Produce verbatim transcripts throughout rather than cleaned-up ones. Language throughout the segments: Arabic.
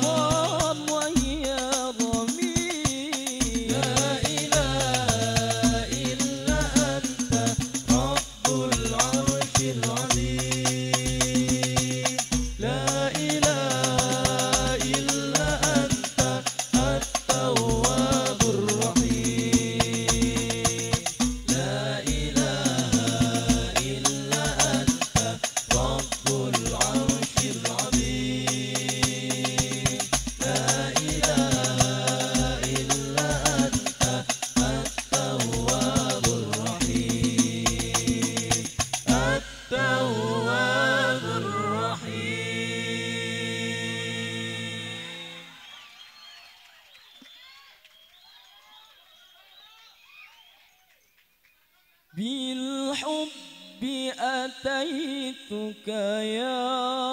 بالحب أتيتك يا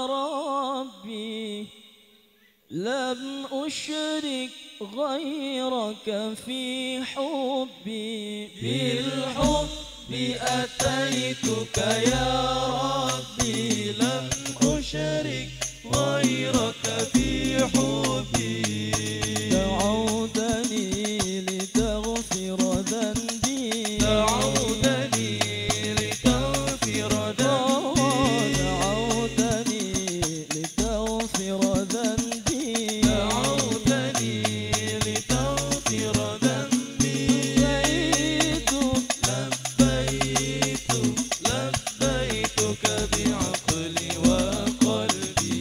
ربي، لم أشرك غيرك في حبي. بالحب أتيتك يا ربي، لم أشرك غيرك في حبي. دعوتني لتغفر ذنبي، دعوتني لتغفر ذنبي، دعوتني لتغفر ذنبي، دعوتني لتغفر ذنبي. لبيت لبيت لبيتك بعقلي وقلبي.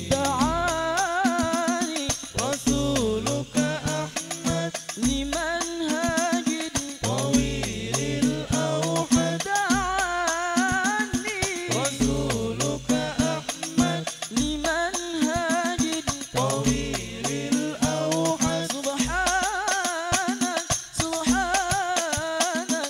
دعاني رسولك أحمد لمنهج طويل الأوحد. دعاني رسولك أحمد لمنهج طويل الأوحد. سبحانك سبحانك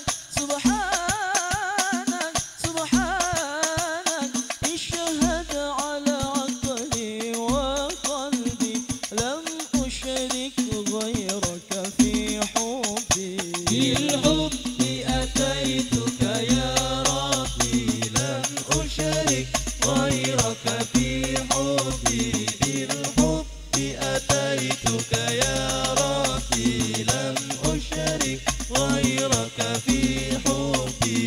سبحانك سبحانك اشهد على عقلي وقلبي، لم أشرك غيرك في حبي. بالحب أتيتك يا ربي، لم أشرك غيرك في حبي. بالحب أتيتك يا ربي، لم أشرك غيرك في حبي.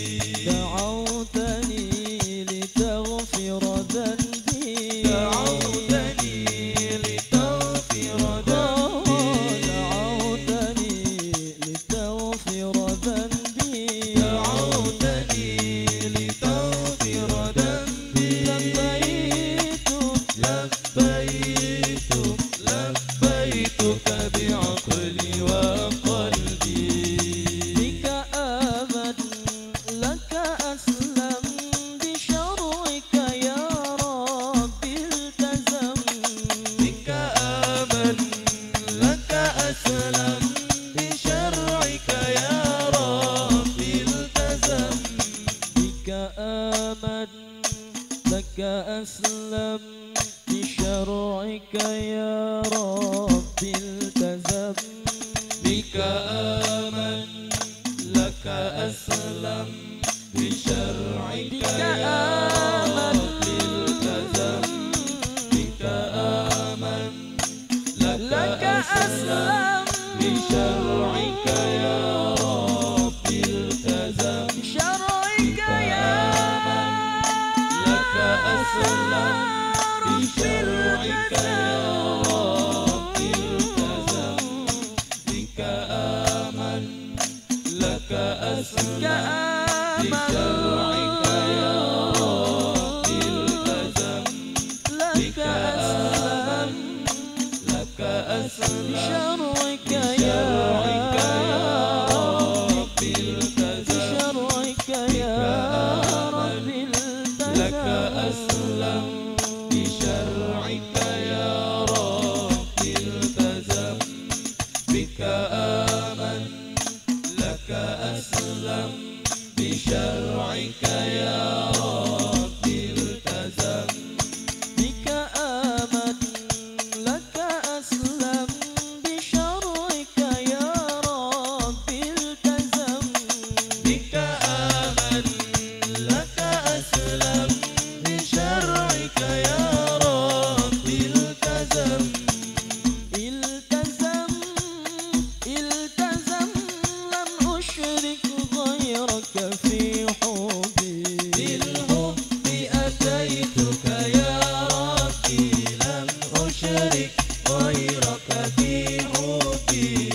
دعوتني لتغفر ذنبي، دعوتني لتغفر ذنبي، دعوتني لتغفر ذنبي، دعوتني لتغفر ذنبي. لبيت لبيت لبيتك بعقلي وقلبي. بك آمن لك أسلم، بشرعك يا رب التزم. بك آمن لك أسلم، بشرعك يا رب التزم. بك آمن لك أسلم، بشرعك يا رب التزم. بك آمن لك أسلم، بشرعك بك يا آمن رب التزم. بك آمن لك لك أسلم، أسلم، بشرعك يا رب التزم. بشرعك يا لك أسلم، بشرعك يا رب التزم. بك آمن لك أسلم، بشرعك يا رب التزم. لك أسلم، لك أسلم، بشرعك يا بشرعك يا رب التزم. بشرعك يا رب لك أسلم، بشرعك يا رب التزم. بك آمن لك أسلم، بشرعك يا رب التزم. بك آمن لك أسلم، بشرعك يا غيرك في حبي